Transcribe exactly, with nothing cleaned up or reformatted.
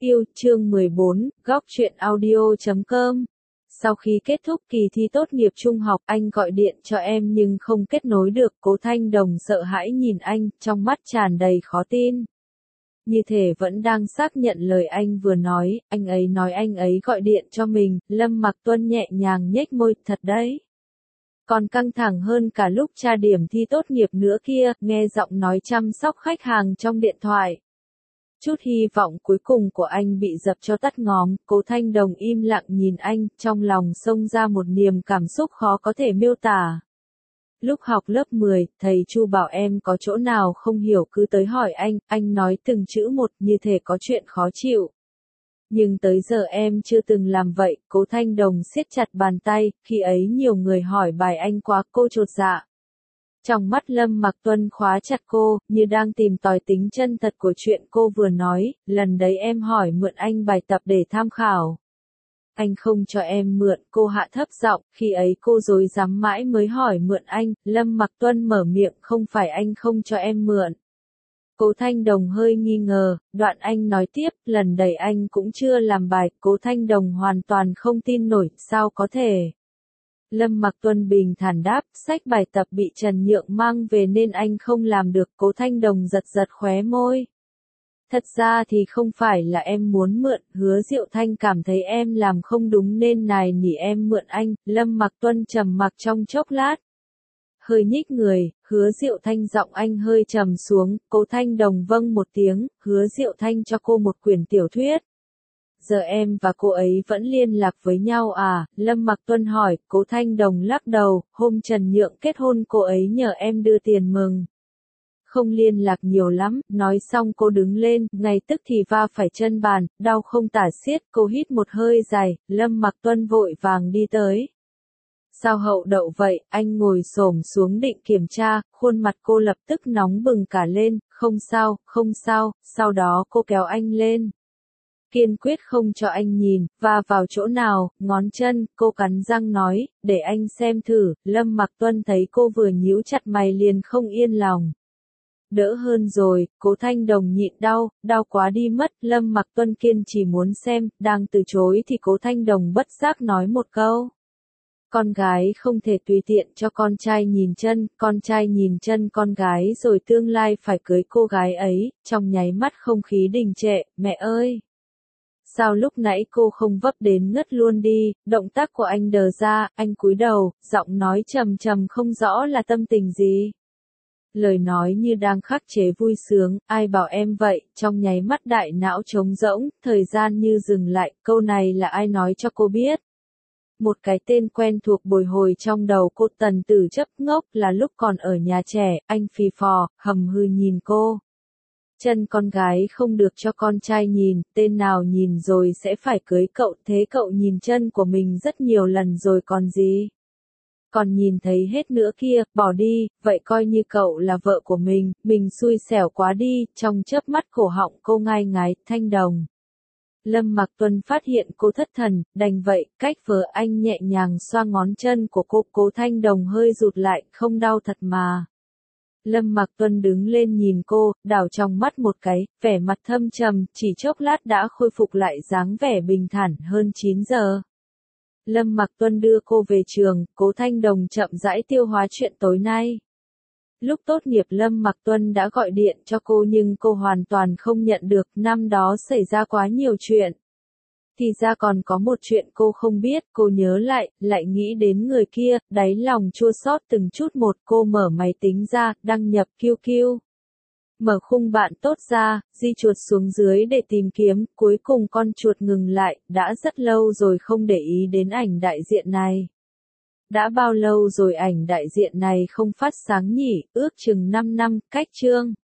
Yêu chương mười bốn, góc truyện audio chấm com. Sau khi kết thúc kỳ thi tốt nghiệp trung học, anh gọi điện cho em nhưng không kết nối được. Cố Thanh Đồng sợ hãi nhìn anh, trong mắt tràn đầy khó tin. Như thể vẫn đang xác nhận lời anh vừa nói, anh ấy nói anh ấy gọi điện cho mình. Lâm Mặc Tuân nhẹ nhàng nhếch môi, thật đấy. Còn căng thẳng hơn cả lúc tra điểm thi tốt nghiệp nữa kia, nghe giọng nói chăm sóc khách hàng trong điện thoại. Chút hy vọng cuối cùng của anh bị dập cho tắt ngóm. Cố Thanh Đồng im lặng nhìn anh, trong lòng xông ra một niềm cảm xúc khó có thể miêu tả. Lúc học lớp mười, thầy Chu bảo em có chỗ nào không hiểu cứ tới hỏi anh, anh nói từng chữ một như thể có chuyện khó chịu. Nhưng tới giờ em chưa từng làm vậy. Cố Thanh Đồng siết chặt bàn tay, khi ấy nhiều người hỏi bài anh quá, cô chột dạ. Trong mắt Lâm Mặc Tuân khóa chặt cô, như đang tìm tòi tính chân thật của chuyện cô vừa nói. Lần đấy em hỏi mượn anh bài tập để tham khảo. Anh không cho em mượn, cô hạ thấp giọng, khi ấy cô dối dám mãi mới hỏi mượn anh. Lâm Mặc Tuân mở miệng, không phải anh không cho em mượn. Cố Thanh Đồng hơi nghi ngờ, đoạn anh nói tiếp, lần đấy anh cũng chưa làm bài. Cố Thanh Đồng hoàn toàn không tin nổi, sao có thể. Lâm Mặc Tuân bình thản đáp, sách bài tập bị Trần Nhượng mang về nên anh không làm được. Cố Thanh Đồng giật giật khóe môi. Thật ra thì không phải là em muốn mượn, Hứa Diệu Thanh cảm thấy em làm không đúng nên nài nỉ em mượn anh. Lâm Mặc Tuân trầm mặc trong chốc lát. Hơi nhích người, Hứa Diệu Thanh giọng anh hơi trầm xuống. Cố Thanh Đồng vâng một tiếng, Hứa Diệu Thanh cho cô một quyển tiểu thuyết. Giờ em và cô ấy vẫn liên lạc với nhau à? Lâm Mặc Tuân hỏi. Cố Thanh Đồng lắc đầu, hôm Trần Nhượng kết hôn cô ấy nhờ em đưa tiền mừng. Không liên lạc nhiều lắm. Nói xong cô đứng lên, ngay tức thì va phải chân bàn, đau không tả xiết. Cô hít một hơi dài, Lâm Mặc Tuân vội vàng đi tới. Sao hậu đậu vậy? Anh ngồi xổm xuống định kiểm tra, khuôn mặt cô lập tức nóng bừng cả lên. Không sao, không sao. Sau đó cô kéo anh lên. Kiên quyết không cho anh nhìn, và vào chỗ nào, ngón chân, cô cắn răng nói, để anh xem thử. Lâm Mặc Tuân thấy cô vừa nhíu chặt mày liền không yên lòng. Đỡ hơn rồi. Cố Thanh Đồng nhịn đau, đau quá đi mất. Lâm Mặc Tuân kiên chỉ muốn xem, đang từ chối thì Cố Thanh Đồng bất giác nói một câu. Con gái không thể tùy tiện cho con trai nhìn chân, con trai nhìn chân con gái rồi tương lai phải cưới cô gái ấy. Trong nháy mắt không khí đình trệ, mẹ ơi! Sao lúc nãy cô không vấp đến ngất luôn đi? Động tác của anh đờ ra, anh cúi đầu, giọng nói trầm trầm không rõ là tâm tình gì. Lời nói như đang khắc chế vui sướng, ai bảo em vậy? Trong nháy mắt đại não trống rỗng, thời gian như dừng lại. Câu này là ai nói cho cô biết? Một cái tên quen thuộc bồi hồi trong đầu cô. Tần Tử Chấp ngốc là lúc còn ở nhà trẻ, anh phì phò, hầm hừ nhìn cô. Chân con gái không được cho con trai nhìn, tên nào nhìn rồi sẽ phải cưới cậu, thế cậu nhìn chân của mình rất nhiều lần rồi còn gì. Còn nhìn thấy hết nữa kia, bỏ đi, vậy coi như cậu là vợ của mình, mình xui xẻo quá đi. Trong chớp mắt cổ họng cô ngai ngái. Thanh Đồng. Lâm Mặc Tuân phát hiện cô thất thần, đành vậy, cách vờ anh nhẹ nhàng xoa ngón chân của cô. Cố Thanh Đồng hơi rụt lại, không đau thật mà. Lâm Mặc Tuân đứng lên nhìn cô, đảo trong mắt một cái, vẻ mặt thâm trầm, chỉ chốc lát đã khôi phục lại dáng vẻ bình thản. Hơn chín giờ. Lâm Mặc Tuân đưa cô về trường, Cố Thanh Đồng chậm rãi tiêu hóa chuyện tối nay. Lúc tốt nghiệp Lâm Mặc Tuân đã gọi điện cho cô nhưng cô hoàn toàn không nhận được. Năm đó xảy ra quá nhiều chuyện. Thì ra còn có một chuyện cô không biết. Cô nhớ lại, lại nghĩ đến người kia, đáy lòng chua xót từng chút một. Cô mở máy tính ra, đăng nhập quy quy. Mở khung bạn tốt ra, di chuột xuống dưới để tìm kiếm. Cuối cùng con chuột ngừng lại, đã rất lâu rồi không để ý đến ảnh đại diện này. Đã bao lâu rồi ảnh đại diện này không phát sáng nhỉ? Ước chừng năm năm. Cách chương